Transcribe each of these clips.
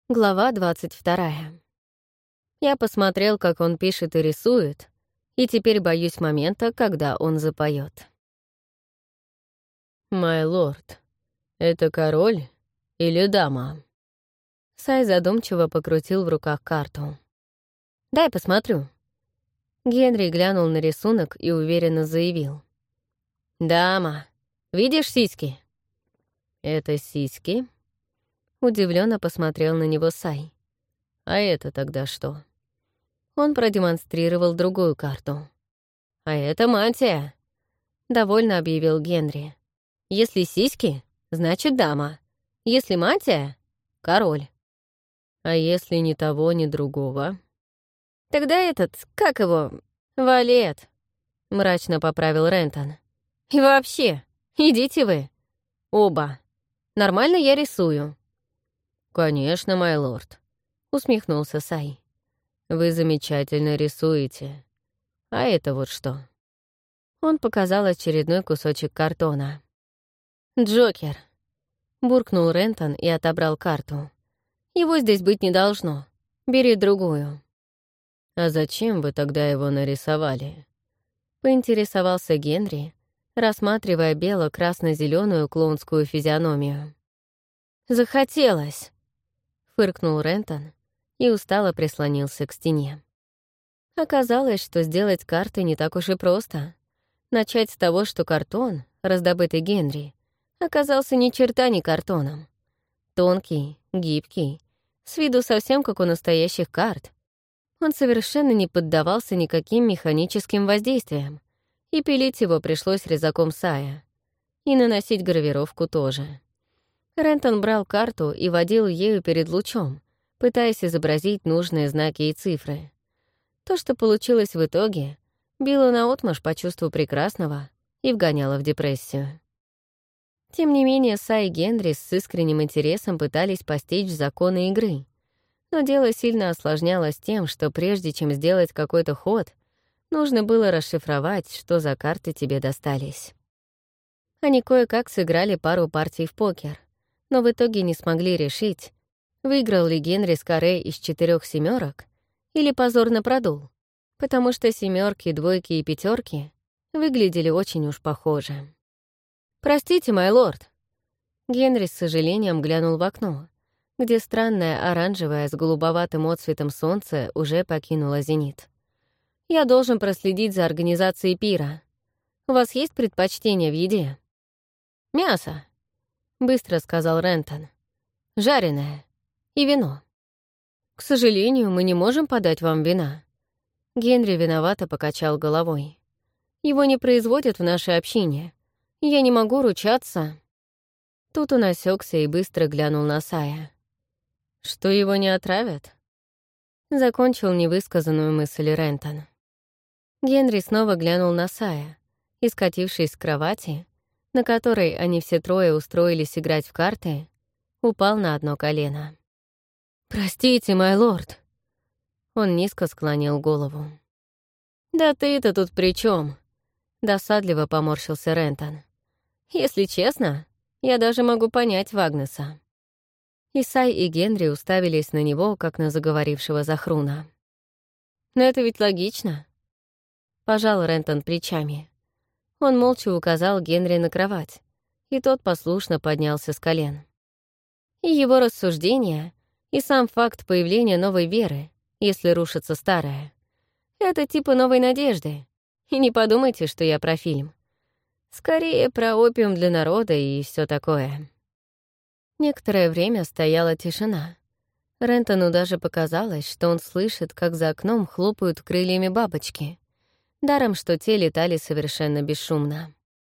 Глава 22. Я посмотрел, как он пишет и рисует, и теперь боюсь момента, когда он запоет. «Май лорд, это король или дама?» Сай задумчиво покрутил в руках карту. «Дай посмотрю». Генри глянул на рисунок и уверенно заявил. «Дама, видишь сиськи?» «Это сиськи?» Удивленно посмотрел на него Сай. «А это тогда что?» Он продемонстрировал другую карту. «А это мантия», — довольно объявил Генри. «Если сиськи, значит дама. Если мантия — король. А если ни того, ни другого?» «Тогда этот, как его, валет», — мрачно поправил Рентон. «И вообще, идите вы. Оба. Нормально я рисую». «Конечно, май лорд», — усмехнулся Сай. «Вы замечательно рисуете. А это вот что?» Он показал очередной кусочек картона. «Джокер», — буркнул Рентон и отобрал карту. «Его здесь быть не должно. Бери другую». «А зачем вы тогда его нарисовали?» — поинтересовался Генри, рассматривая бело-красно-зеленую клоунскую физиономию. «Захотелось», — фыркнул Рентон и устало прислонился к стене. Оказалось, что сделать карты не так уж и просто. Начать с того, что картон, раздобытый Генри, оказался ни черта не картоном. Тонкий, гибкий, с виду совсем как у настоящих карт. Он совершенно не поддавался никаким механическим воздействиям, и пилить его пришлось резаком Сая. И наносить гравировку тоже. Рентон брал карту и водил ею перед лучом, пытаясь изобразить нужные знаки и цифры. То, что получилось в итоге, било наотмашь по чувству прекрасного и вгоняло в депрессию. Тем не менее, Сай и Генри с искренним интересом пытались постичь законы игры, но дело сильно осложнялось тем, что прежде чем сделать какой-то ход, нужно было расшифровать, что за карты тебе достались. Они кое-как сыграли пару партий в покер, но в итоге не смогли решить, выиграл ли Генри с каре из 4 семерок или позорно продул, потому что семерки, двойки и пятерки выглядели очень уж похоже. «Простите, май лорд». Генри с сожалением глянул в окно, где странное оранжевое с голубоватым отцветом солнце уже покинуло зенит. «Я должен проследить за организацией пира. У вас есть предпочтение в еде?» «Мясо», — быстро сказал Рентон. «Жареное. И вино». «К сожалению, мы не можем подать вам вина». Генри виновато покачал головой. «Его не производят в нашей общине. Я не могу ручаться». Тут он осекся и быстро глянул на Сая. «Что его не отравят?» Закончил невысказанную мысль Рентон. Генри снова глянул на Сая и, скатившись с кровати, на которой они все трое устроились играть в карты, упал на одно колено. «Простите, май лорд!» Он низко склонил голову. «Да ты-то тут при чем? Досадливо поморщился Рентон. «Если честно, я даже могу понять Вагнеса». Исай и Генри уставились на него, как на заговорившего захруна. «Но это ведь логично», — пожал Рентон плечами. Он молча указал Генри на кровать, и тот послушно поднялся с колен. И его рассуждения, и сам факт появления новой веры, если рушится старая, это типа новой надежды. И не подумайте, что я про фильм. Скорее, про опиум для народа и все такое. Некоторое время стояла тишина. Рентону даже показалось, что он слышит, как за окном хлопают крыльями бабочки, даром, что те летали совершенно бесшумно.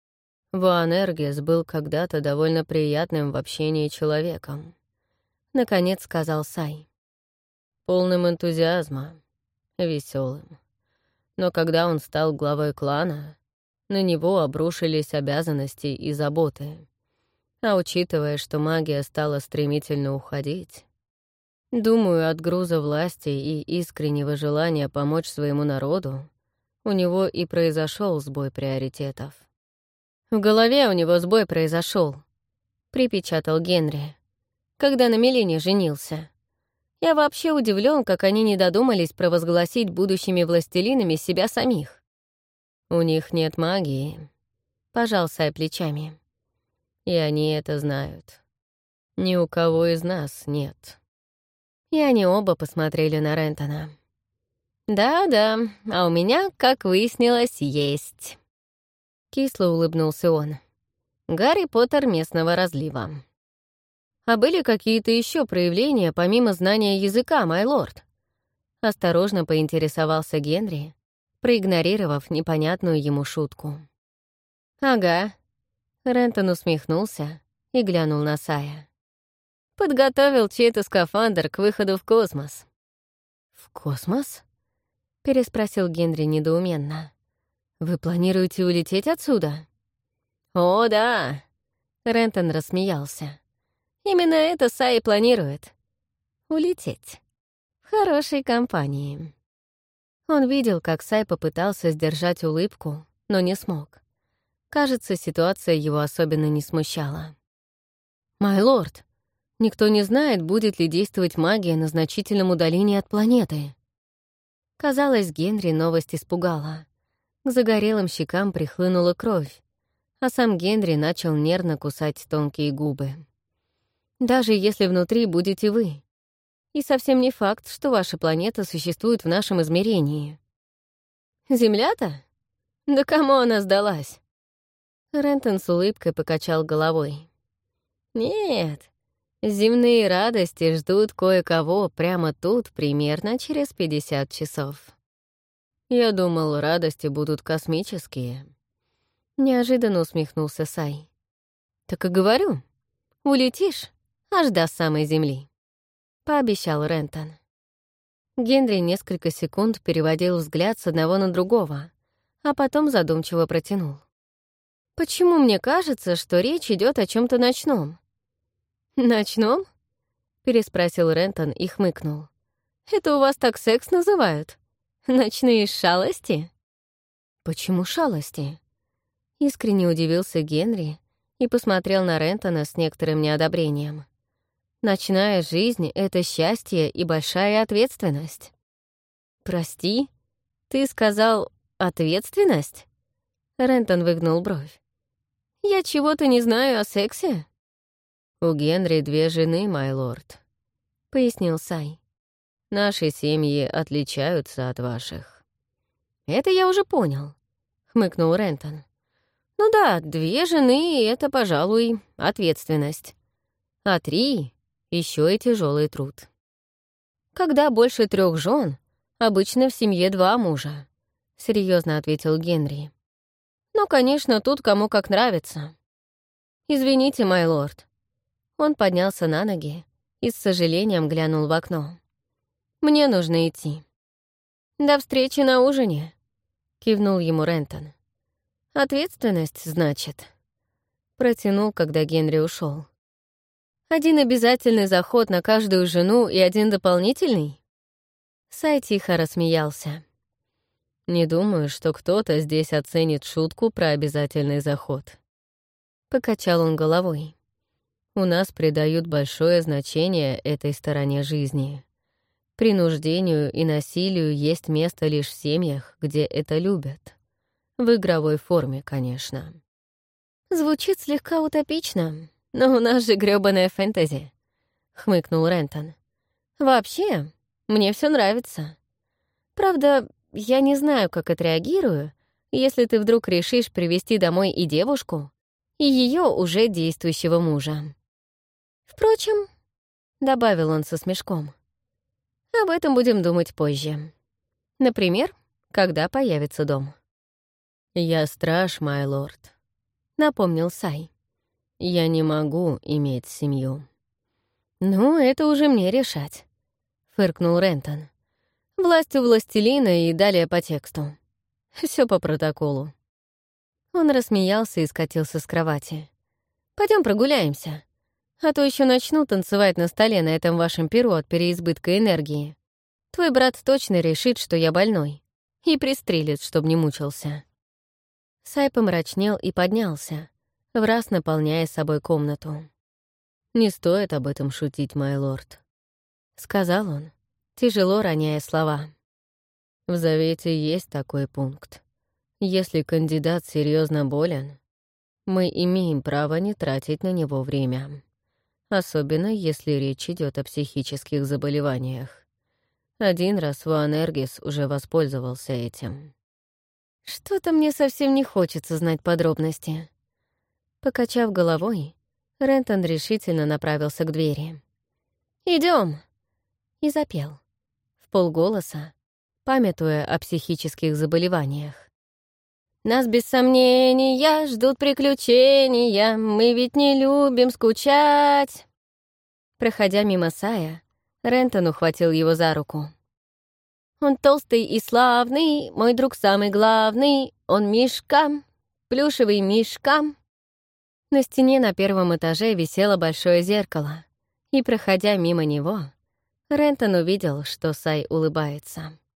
Вуанергес был когда-то довольно приятным в общении человеком. Наконец сказал Сай. Полным энтузиазма, веселым. Но когда он стал главой клана, на него обрушились обязанности и заботы. А учитывая, что магия стала стремительно уходить, думаю, от груза власти и искреннего желания помочь своему народу у него и произошел сбой приоритетов. «В голове у него сбой произошел, припечатал Генри, когда на Мелине женился. Я вообще удивлен, как они не додумались провозгласить будущими властелинами себя самих. У них нет магии, пожал Сай плечами. И они это знают. Ни у кого из нас нет. И они оба посмотрели на Рентона. «Да-да, а у меня, как выяснилось, есть». Кисло улыбнулся он. «Гарри Поттер местного разлива». «А были какие-то еще проявления, помимо знания языка, майлорд?» Осторожно поинтересовался Генри, проигнорировав непонятную ему шутку. «Ага». Рентон усмехнулся и глянул на Сая. «Подготовил чей-то скафандр к выходу в космос». «В космос?» — переспросил Генри недоуменно. «Вы планируете улететь отсюда?» «О, да!» — Рентон рассмеялся. «Именно это Сай и планирует. Улететь. В хорошей компании». Он видел, как Сай попытался сдержать улыбку, но не смог. Кажется, ситуация его особенно не смущала. «Майлорд, никто не знает, будет ли действовать магия на значительном удалении от планеты». Казалось, Генри новость испугала. К загорелым щекам прихлынула кровь, а сам Генри начал нервно кусать тонкие губы. «Даже если внутри будете вы. И совсем не факт, что ваша планета существует в нашем измерении». «Земля-то? Да кому она сдалась?» Рентон с улыбкой покачал головой. «Нет, земные радости ждут кое-кого прямо тут примерно через 50 часов». «Я думал, радости будут космические». Неожиданно усмехнулся Сай. «Так и говорю, улетишь аж до самой Земли», — пообещал Рентон. Генри несколько секунд переводил взгляд с одного на другого, а потом задумчиво протянул. «Почему мне кажется, что речь идет о чем то ночном?» «Ночном?» — переспросил Рентон и хмыкнул. «Это у вас так секс называют? Ночные шалости?» «Почему шалости?» Искренне удивился Генри и посмотрел на Рентона с некоторым неодобрением. «Ночная жизнь — это счастье и большая ответственность». «Прости, ты сказал «ответственность»?» Рентон выгнул бровь. «Я чего-то не знаю о сексе». «У Генри 2 жены, майлорд», — пояснил Сай. «Наши семьи отличаются от ваших». «Это я уже понял», — хмыкнул Рентон. «Ну да, 2 жены — и это, пожалуй, ответственность. А 3 — еще и тяжелый труд. Когда больше 3 жен, обычно в семье 2 мужа», — серьезно ответил Генри. «Ну, конечно, тут кому как нравится. Извините, майлорд». Он поднялся на ноги и с сожалением глянул в окно. «Мне нужно идти». «До встречи на ужине», — кивнул ему Рентон. «Ответственность, значит?» Протянул, когда Генри ушел. «Один обязательный заход на каждую жену и 1 дополнительный?» Сай тихо рассмеялся. «Не думаю, что кто-то здесь оценит шутку про обязательный заход». Покачал он головой. «У нас придают большое значение этой стороне жизни. Принуждению и насилию есть место лишь в семьях, где это любят. В игровой форме, конечно». «Звучит слегка утопично, но у нас же грёбаная фэнтези», — хмыкнул Рентон. «Вообще, мне все нравится. Правда, я не знаю, как отреагирую, если ты вдруг решишь привести домой и девушку, и ее уже действующего мужа. Впрочем, — добавил он со смешком, — об этом будем думать позже. Например, когда появится дом». «Я страж, майлорд», — напомнил Сай. «Я не могу иметь семью». «Ну, это уже мне решать», — фыркнул Рентон. «Власть у властелина и далее по тексту. Все по протоколу». Он рассмеялся и скатился с кровати. Пойдем прогуляемся, а то еще начну танцевать на столе на этом вашем перу от переизбытка энергии. Твой брат точно решит, что я больной, и пристрелит, чтоб не мучился». Сай помрачнел и поднялся, враз наполняя собой комнату. «Не стоит об этом шутить, майлорд». — сказал он, тяжело роняя слова. «В завете есть такой пункт. Если кандидат серьезно болен, мы имеем право не тратить на него время. Особенно, если речь идет о психических заболеваниях. Один раз Вуанергис уже воспользовался этим». «Что-то мне совсем не хочется знать подробности». Покачав головой, Рентон решительно направился к двери. «Идём!» И запел, вполголоса, памятуя о психических заболеваниях. «Нас без сомнения ждут приключения, мы ведь не любим скучать». Проходя мимо Сая, Рентон ухватил его за руку. «Он толстый и славный, мой друг самый главный, он Мишка, плюшевый Мишка». На стене на первом этаже висело большое зеркало, и, проходя мимо него, Рентон увидел, что Сай улыбается.